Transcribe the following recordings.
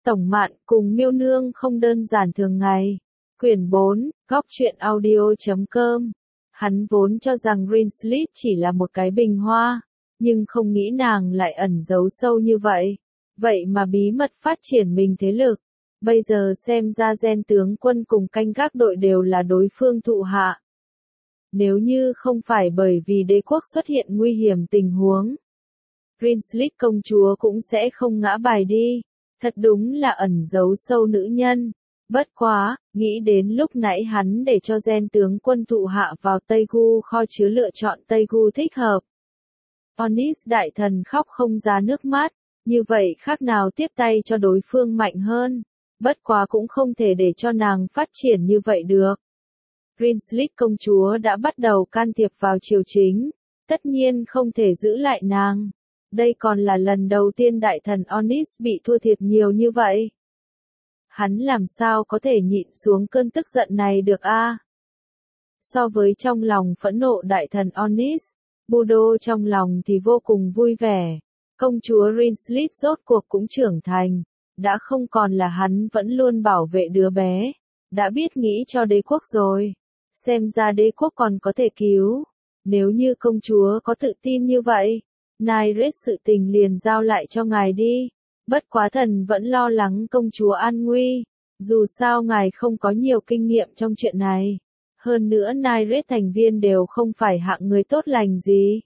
Tổng Mạn cùng Miêu Nương không đơn giản thường ngày. Quyển 4, góc truyện audio.com. Hắn vốn cho rằng Rinslit chỉ là một cái bình hoa, nhưng không nghĩ nàng lại ẩn giấu sâu như vậy. Vậy mà bí mật phát triển mình thế lực. Bây giờ xem ra gen tướng quân cùng canh gác đội đều là đối phương thụ hạ. Nếu như không phải bởi vì đế quốc xuất hiện nguy hiểm tình huống, Rinslit công chúa cũng sẽ không ngã bài đi. Thật đúng là ẩn giấu sâu nữ nhân. Bất quá, nghĩ đến lúc nãy hắn để cho gen tướng quân thụ hạ vào Tây Gu kho chứa lựa chọn Tây Gu thích hợp. Onis đại thần khóc không ra nước mắt, như vậy khác nào tiếp tay cho đối phương mạnh hơn. Bất quá cũng không thể để cho nàng phát triển như vậy được. Rinslit công chúa đã bắt đầu can thiệp vào triều chính, tất nhiên không thể giữ lại nàng. Đây còn là lần đầu tiên đại thần Onis bị thua thiệt nhiều như vậy. Hắn làm sao có thể nhịn xuống cơn tức giận này được a? So với trong lòng phẫn nộ đại thần Onis, Budo trong lòng thì vô cùng vui vẻ. Công chúa Rinslit rốt cuộc cũng trưởng thành, đã không còn là hắn vẫn luôn bảo vệ đứa bé, đã biết nghĩ cho đế quốc rồi. Xem ra đế quốc còn có thể cứu. Nếu như công chúa có tự tin như vậy, Nyret sự tình liền giao lại cho ngài đi. Bất quá thần vẫn lo lắng công chúa an nguy. Dù sao ngài không có nhiều kinh nghiệm trong chuyện này. Hơn nữa Nyret thành viên đều không phải hạng người tốt lành gì.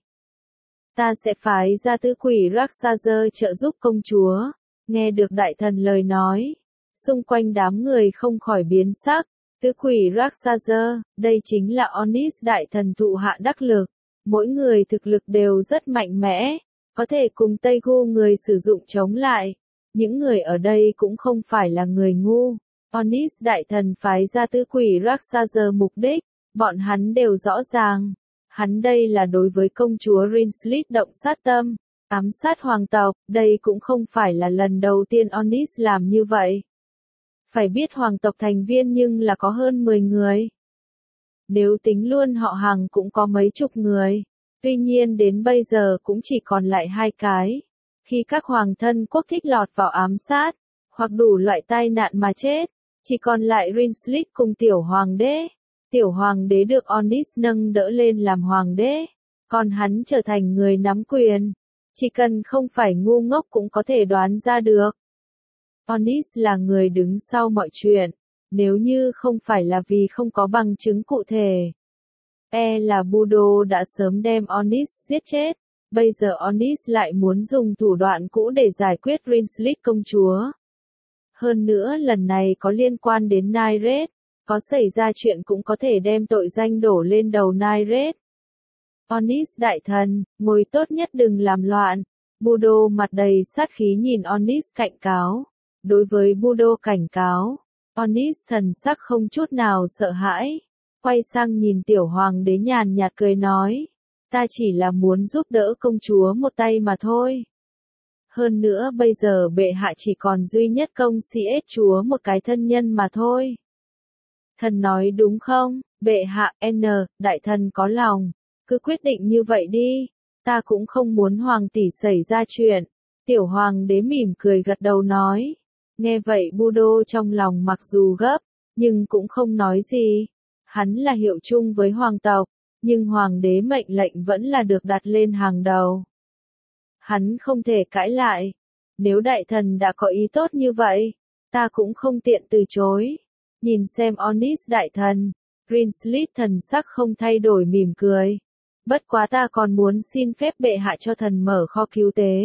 Ta sẽ phái ra tứ quỷ Raksazer trợ giúp công chúa. Nghe được đại thần lời nói, xung quanh đám người không khỏi biến sắc. Tứ quỷ Raksazer, đây chính là Onis đại thần thụ hạ đắc lực. Mỗi người thực lực đều rất mạnh mẽ, có thể cùng Tây Gu người sử dụng chống lại. Những người ở đây cũng không phải là người ngu. Onis đại thần phái ra tứ quỷ Raksazer mục đích, bọn hắn đều rõ ràng. Hắn đây là đối với công chúa Rinslit động sát tâm, ám sát hoàng tộc, đây cũng không phải là lần đầu tiên Onis làm như vậy. Phải biết hoàng tộc thành viên nhưng là có hơn 10 người. Nếu tính luôn họ hàng cũng có mấy chục người. Tuy nhiên đến bây giờ cũng chỉ còn lại 2 cái. Khi các hoàng thân quốc thích lọt vào ám sát, hoặc đủ loại tai nạn mà chết, chỉ còn lại Rinslit cùng tiểu hoàng đế. Tiểu hoàng đế được Onis nâng đỡ lên làm hoàng đế, còn hắn trở thành người nắm quyền. Chỉ cần không phải ngu ngốc cũng có thể đoán ra được. Onis là người đứng sau mọi chuyện, nếu như không phải là vì không có bằng chứng cụ thể. Là Budo đã sớm đem Onis giết chết, bây giờ Onis lại muốn dùng thủ đoạn cũ để giải quyết Rinslit công chúa. Hơn nữa lần này có liên quan đến Nyret, có xảy ra chuyện cũng có thể đem tội danh đổ lên đầu Nyret. Onis đại thần, ngồi tốt nhất đừng làm loạn. Budo mặt đầy sát khí nhìn Onis cảnh cáo. Đối với Budo cảnh cáo, Onis thần sắc không chút nào sợ hãi. Quay sang nhìn tiểu hoàng đế nhàn nhạt cười nói. Ta chỉ là muốn giúp đỡ công chúa một tay mà thôi. Hơn nữa bây giờ bệ hạ chỉ còn duy nhất công CS chúa một cái thân nhân mà thôi. Thần nói đúng không, bệ hạ, đại thần có lòng, cứ quyết định như vậy đi, ta cũng không muốn hoàng tỷ xảy ra chuyện. Tiểu hoàng đế mỉm cười gật đầu nói. Nghe vậy Budo trong lòng mặc dù gấp, nhưng cũng không nói gì. Hắn là hiệu chung với hoàng tộc, nhưng hoàng đế mệnh lệnh vẫn là được đặt lên hàng đầu. Hắn không thể cãi lại. Nếu đại thần đã có ý tốt như vậy, ta cũng không tiện từ chối. Nhìn xem Onis đại thần, Rinslit thần sắc không thay đổi mỉm cười. Bất quá ta còn muốn xin phép bệ hạ cho thần mở kho cứu tế.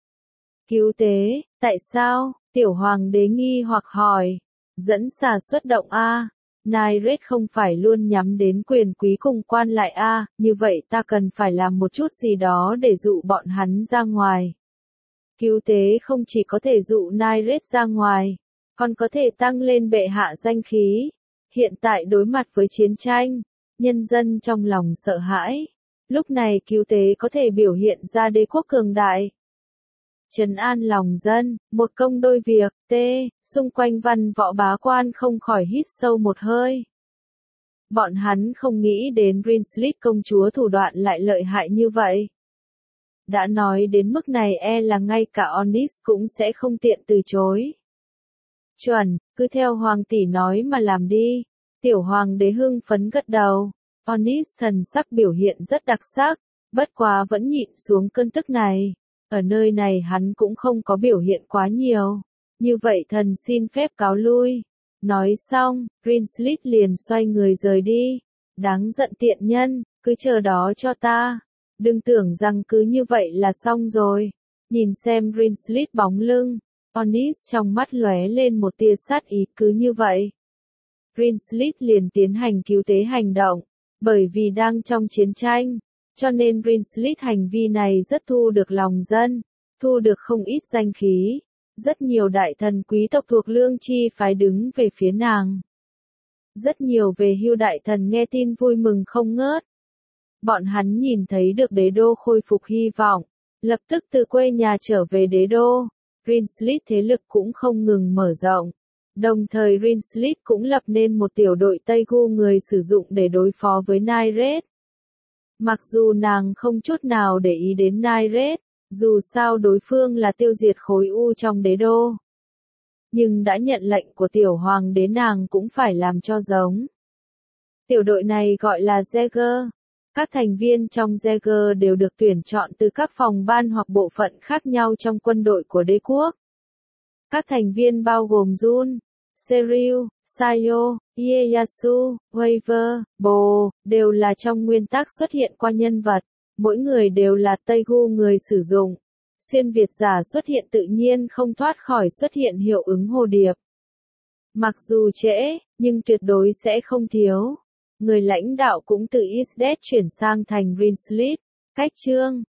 Cứu tế, tại sao? Tiểu hoàng đế nghi hoặc hỏi. Dẫn xà xuất động a. Nyret không phải luôn nhắm đến quyền quý cùng quan lại a, như vậy ta cần phải làm một chút gì đó để dụ bọn hắn ra ngoài. Cứu tế không chỉ có thể dụ Nyret ra ngoài, còn có thể tăng lên bệ hạ danh khí. Hiện tại đối mặt với chiến tranh, nhân dân trong lòng sợ hãi. Lúc này cứu tế có thể biểu hiện ra đế quốc cường đại. Trấn an lòng dân, một công đôi việc, xung quanh văn võ bá quan không khỏi hít sâu một hơi. Bọn hắn không nghĩ đến Rinslit công chúa thủ đoạn lại lợi hại như vậy. Đã nói đến mức này là ngay cả Onis cũng sẽ không tiện từ chối. Chuẩn, cứ theo hoàng tỷ nói mà làm đi. Tiểu hoàng đế hưng phấn gật đầu. Onis thần sắc biểu hiện rất đặc sắc, bất quá vẫn nhịn xuống cơn tức này. Ở nơi này hắn cũng không có biểu hiện quá nhiều. Như vậy thần xin phép cáo lui. Nói xong, Greenslip liền xoay người rời đi. Đáng giận tiện nhân, cứ chờ đó cho ta. Đừng tưởng rằng cứ như vậy là xong rồi. Nhìn xem Greenslip bóng lưng, Onis trong mắt lóe lên một tia sát ý. Cứ như vậy, Greenslip liền tiến hành cứu tế hành động. Bởi vì đang trong chiến tranh, cho nên Greenslip hành vi này rất thu được lòng dân, thu được không ít danh khí. Rất nhiều đại thần quý tộc thuộc lương chi phái đứng về phía nàng. Rất nhiều về hưu đại thần nghe tin vui mừng không ngớt. Bọn hắn nhìn thấy được đế đô khôi phục hy vọng, lập tức từ quê nhà trở về đế đô. Greenslip thế lực cũng không ngừng mở rộng. Đồng thời Greenslip cũng lập nên một tiểu đội Tây Gu người sử dụng để đối phó với Nyred. Mặc dù nàng không chút nào để ý đến Nyred, dù sao đối phương là tiêu diệt khối u trong đế đô. Nhưng đã nhận lệnh của tiểu hoàng đế nàng cũng phải làm cho giống. Tiểu đội này gọi là Jaeger. Các thành viên trong Jaeger đều được tuyển chọn từ các phòng ban hoặc bộ phận khác nhau trong quân đội của đế quốc. Các thành viên bao gồm Jun, Seryu, Sayo, Ieyasu, Waver, Bo, đều là trong nguyên tắc xuất hiện qua nhân vật. Mỗi người đều là Tây Gu người sử dụng. Xuyên Việt giả xuất hiện tự nhiên không thoát khỏi xuất hiện hiệu ứng hồ điệp. Mặc dù trễ, nhưng tuyệt đối sẽ không thiếu. Người lãnh đạo cũng từ Isdet chuyển sang thành Greenslip. Cách chương